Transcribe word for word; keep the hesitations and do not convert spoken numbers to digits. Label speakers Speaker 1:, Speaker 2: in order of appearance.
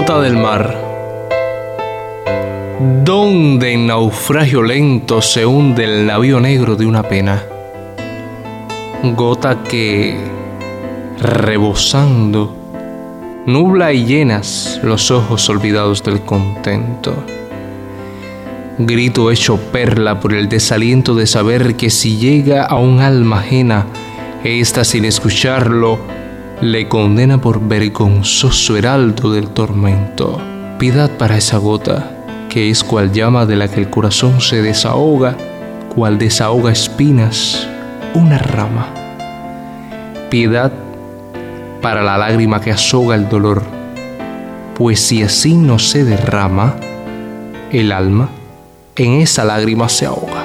Speaker 1: Gota del mar, donde en naufragio lento se hunde el navío negro de una pena. Gota que, rebosando, nubla y llenas los ojos olvidados del contento. Grito hecho perla por el desaliento de saber que si llega a un alma ajena, ésta sin escucharlo, le condena por vergonzoso heraldo del tormento. Piedad para esa gota, que es cual llama de la que el corazón se desahoga, cual desahoga espinas una rama. Piedad para la lágrima que asoga el dolor, pues si así no se derrama, el alma en esa lágrima se ahoga.